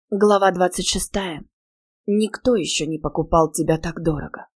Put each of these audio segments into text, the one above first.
Глава 26. Никто еще не покупал тебя так дорого.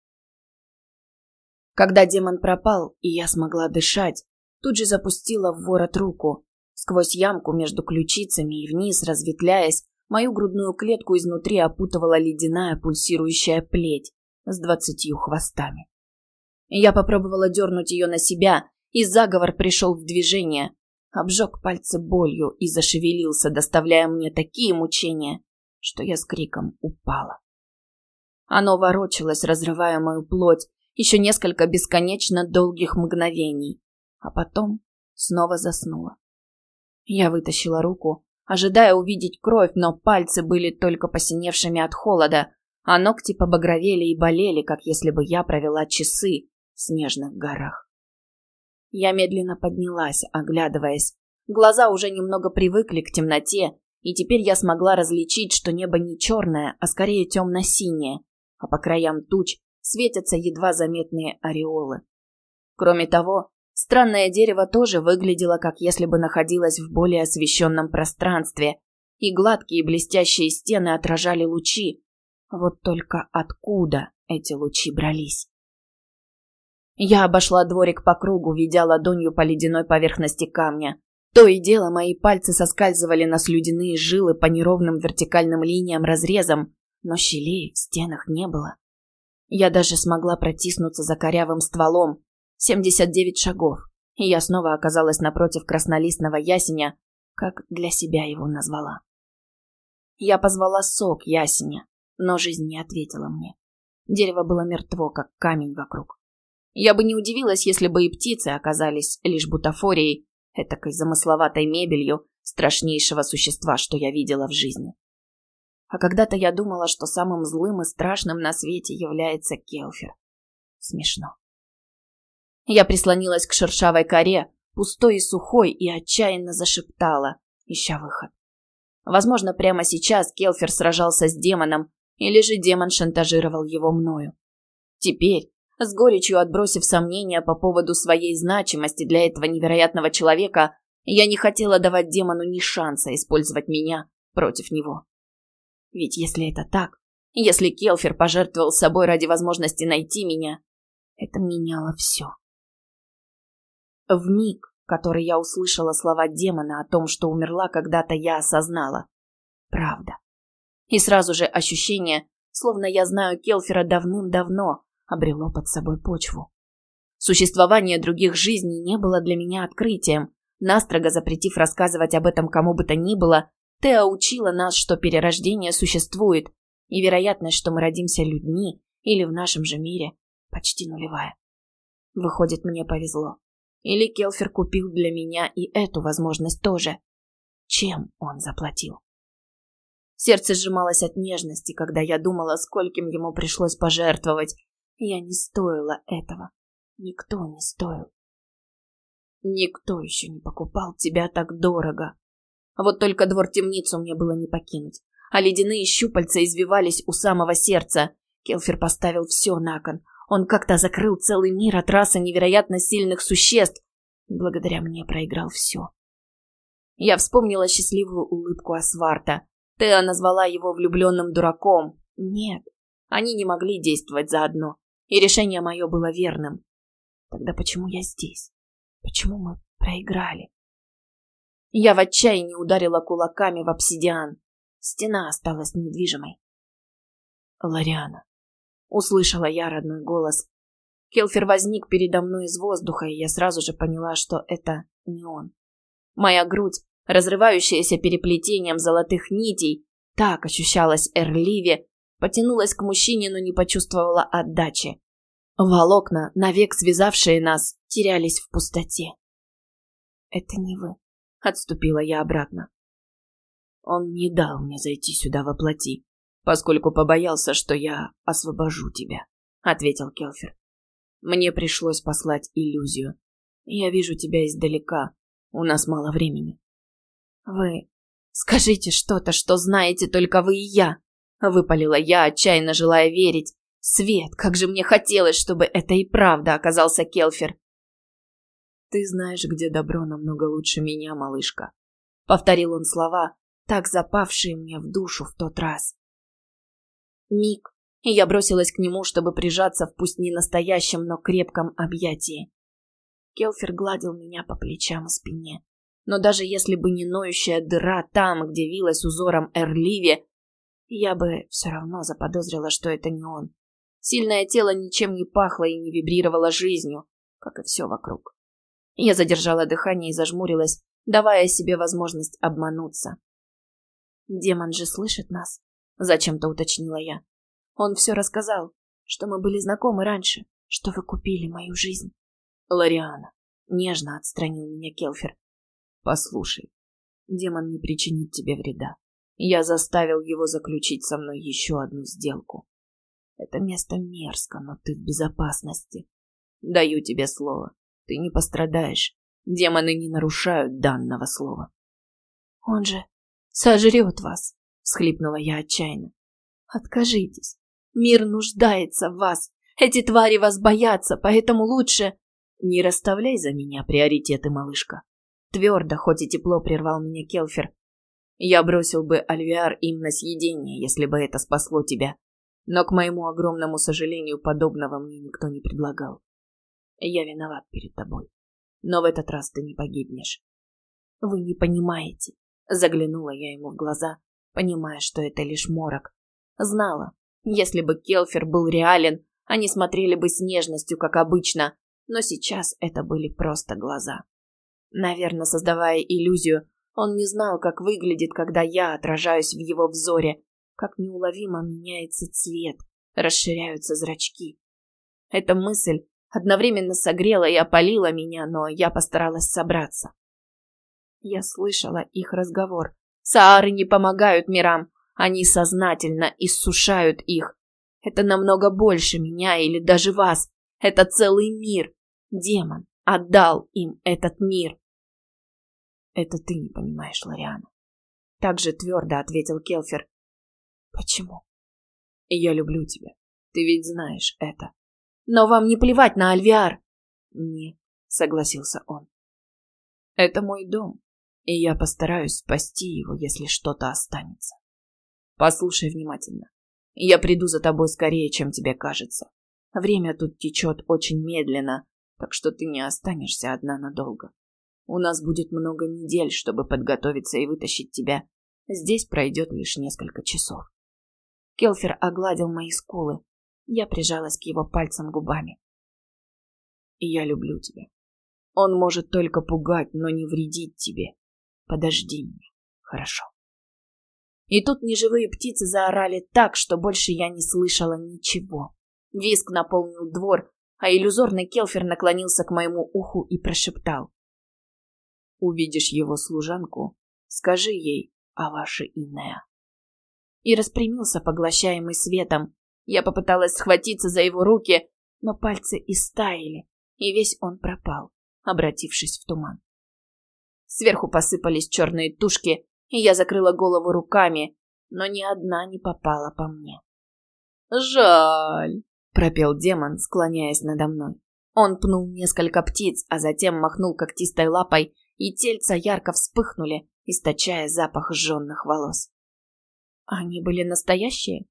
Когда демон пропал, и я смогла дышать, тут же запустила в ворот руку. Сквозь ямку между ключицами и вниз, разветвляясь, мою грудную клетку изнутри опутывала ледяная пульсирующая плеть с 20 хвостами. Я попробовала дернуть ее на себя, и заговор пришел в движение. Обжег пальцы болью и зашевелился, доставляя мне такие мучения, что я с криком упала. Оно ворочалось, разрывая мою плоть, еще несколько бесконечно долгих мгновений, а потом снова заснула. Я вытащила руку, ожидая увидеть кровь, но пальцы были только посиневшими от холода, а ногти побагровели и болели, как если бы я провела часы в снежных горах. Я медленно поднялась, оглядываясь. Глаза уже немного привыкли к темноте, и теперь я смогла различить, что небо не черное, а скорее темно-синее, а по краям туч светятся едва заметные ореолы. Кроме того, странное дерево тоже выглядело, как если бы находилось в более освещенном пространстве, и гладкие блестящие стены отражали лучи. Вот только откуда эти лучи брались? Я обошла дворик по кругу, ведя ладонью по ледяной поверхности камня. То и дело мои пальцы соскальзывали на слюдяные жилы по неровным вертикальным линиям-разрезам, но щелей в стенах не было. Я даже смогла протиснуться за корявым стволом. 79 шагов, и я снова оказалась напротив краснолистного ясеня, как для себя его назвала. Я позвала сок ясеня, но жизнь не ответила мне. Дерево было мертво, как камень вокруг. Я бы не удивилась, если бы и птицы оказались лишь бутафорией, этакой замысловатой мебелью страшнейшего существа, что я видела в жизни. А когда-то я думала, что самым злым и страшным на свете является Келфер. Смешно. Я прислонилась к шершавой коре, пустой и сухой, и отчаянно зашептала, ища выход. Возможно, прямо сейчас Келфер сражался с демоном, или же демон шантажировал его мною. Теперь, с горечью отбросив сомнения по поводу своей значимости для этого невероятного человека, я не хотела давать демону ни шанса использовать меня против него. Ведь если это так, если Келфер пожертвовал собой ради возможности найти меня, это меняло все. В миг, в который я услышала слова демона о том, что умерла когда-то, я осознала. Правда. И сразу же ощущение, словно я знаю Келфера давным-давно, обрело под собой почву. Существование других жизней не было для меня открытием. Настрого запретив рассказывать об этом кому бы то ни было, Теа учила нас, что перерождение существует, и вероятность, что мы родимся людьми или в нашем же мире, почти нулевая. Выходит, мне повезло. Или Келфер купил для меня и эту возможность тоже. Чем он заплатил? Сердце сжималось от нежности, когда я думала, скольким ему пришлось пожертвовать. Я не стоила этого. Никто не стоил. Никто еще не покупал тебя так дорого. Вот только двор-темницу мне было не покинуть, а ледяные щупальца извивались у самого сердца. Келфер поставил все на кон. Он как-то закрыл целый мир от расы невероятно сильных существ. И благодаря мне проиграл все. Я вспомнила счастливую улыбку Асварта. Теа назвала его влюбленным дураком. Нет, они не могли действовать заодно. И решение мое было верным. Тогда почему я здесь? Почему мы проиграли? Я в отчаянии ударила кулаками в обсидиан. Стена осталась недвижимой. «Лориана», — услышала я родной голос. Келфер возник передо мной из воздуха, и я сразу же поняла, что это не он. Моя грудь, разрывающаяся переплетением золотых нитей, так ощущалась Эрливе, потянулась к мужчине, но не почувствовала отдачи. Волокна, навек связавшие нас, терялись в пустоте. «Это не вы», — отступила я обратно. «Он не дал мне зайти сюда воплоти, поскольку побоялся, что я освобожу тебя», — ответил Келфер. «Мне пришлось послать иллюзию. Я вижу тебя издалека. У нас мало времени». «Вы скажите что-то, что знаете только вы и я», — выпалила я, отчаянно желая верить. «Свет, как же мне хотелось, чтобы это и правда оказался Келфер». «Ты знаешь, где добро намного лучше меня, малышка», — повторил он слова, так запавшие мне в душу в тот раз. Миг, и я бросилась к нему, чтобы прижаться в пусть не настоящем, но крепком объятии. Келфер гладил меня по плечам и спине. Но даже если бы не ноющая дыра там, где вилась узором Эрливи, я бы все равно заподозрила, что это не он. Сильное тело ничем не пахло и не вибрировало жизнью, как и все вокруг. Я задержала дыхание и зажмурилась, давая себе возможность обмануться. «Демон же слышит нас», — зачем-то уточнила я. «Он все рассказал, что мы были знакомы раньше, что вы купили мою жизнь». «Лориана», — нежно отстранил меня Келфер. «Послушай, демон не причинит тебе вреда. Я заставил его заключить со мной еще одну сделку. Это место мерзко, но ты в безопасности. Даю тебе слово, ты не пострадаешь. Демоны не нарушают данного слова». «Он же сожрет вас», — всхлипнула я отчаянно. «Откажитесь. Мир нуждается в вас. Эти твари вас боятся, поэтому лучше...» «Не расставляй за меня приоритеты, малышка». Твердо, хоть и тепло, прервал меня Келфер. «Я бросил бы Альвиар им на съедение, если бы это спасло тебя. Но, к моему огромному сожалению, подобного мне никто не предлагал. Я виноват перед тобой. Но в этот раз ты не погибнешь». «Вы не понимаете». Заглянула я ему в глаза, понимая, что это лишь морок. Знала, если бы Келфер был реален, они смотрели бы с нежностью, как обычно, но сейчас это были просто глаза. Наверное, создавая иллюзию, он не знал, как выглядит, когда я отражаюсь в его взоре, как неуловимо меняется цвет, расширяются зрачки. Эта мысль одновременно согрела и опалила меня, но я постаралась собраться. Я слышала их разговор. Саары не помогают мирам, они сознательно иссушают их. Это намного больше меня или даже вас. Это целый мир. Демон отдал им этот мир. Это ты не понимаешь, Лориана. Так же твердо ответил Келфер. Почему? Я люблю тебя. Ты ведь знаешь это. Но вам не плевать на Альвиар. Нет, согласился он. Это мой дом, и я постараюсь спасти его, если что-то останется. Послушай внимательно. Я приду за тобой скорее, чем тебе кажется. Время тут течет очень медленно, так что ты не останешься одна надолго. У нас будет много недель, чтобы подготовиться и вытащить тебя. Здесь пройдет лишь несколько часов. Келфер огладил мои скулы. Я прижалась к его пальцам губами. Я люблю тебя. Он может только пугать, но не вредить тебе. Подожди меня, хорошо? И тут неживые птицы заорали так, что больше я не слышала ничего. Визг наполнил двор, а иллюзорный Келфер наклонился к моему уху и прошептал. «Увидишь его служанку, скажи ей о вашей Инеа». И распрямился, поглощаемый светом. Я попыталась схватиться за его руки, но пальцы истаяли, и весь он пропал, обратившись в туман. Сверху посыпались черные тушки, и я закрыла голову руками, но ни одна не попала по мне. «Жаль», — пропел демон, склоняясь надо мной. Он пнул несколько птиц, а затем махнул когтистой лапой, и тельца ярко вспыхнули, источая запах сжженных волос. «Они были настоящие?»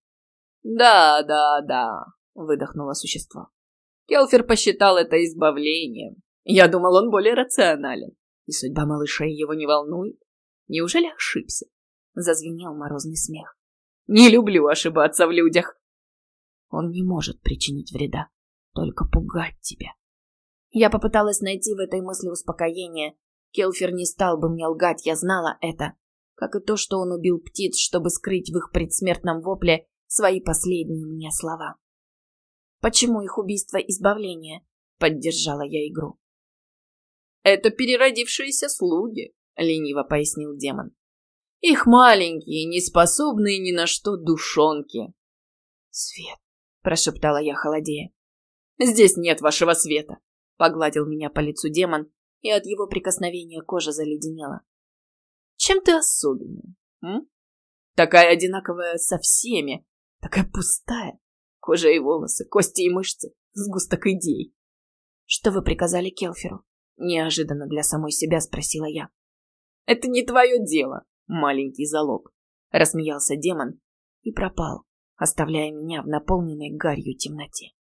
«Да», — выдохнуло существо. Келфер посчитал это избавлением. Я думал, он более рационален. И судьба малышей его не волнует. Неужели ошибся?» Зазвенел морозный смех. «Не люблю ошибаться в людях». «Он не может причинить вреда, только пугать тебя». Я попыталась найти в этой мысли успокоение. Келфер не стал бы мне лгать, я знала это. Как и то, что он убил птиц, чтобы скрыть в их предсмертном вопле свои последние мне слова. «Почему их убийство избавление?» — поддержала я игру. «Это переродившиеся слуги», — лениво пояснил демон. «Их маленькие, неспособные ни на что душонки». «Свет», — прошептала я, холодея. «Здесь нет вашего света», — погладил меня по лицу демон, и от его прикосновения кожа заледенела. «Чем ты особенная? Такая одинаковая со всеми, такая пустая. Кожа и волосы, кости и мышцы, сгусток идей». «Что вы приказали Келферу?» Неожиданно для самой себя спросила я. «Это не твое дело», маленький залог. Рассмеялся демон и пропал, оставляя меня в наполненной гарью темноте.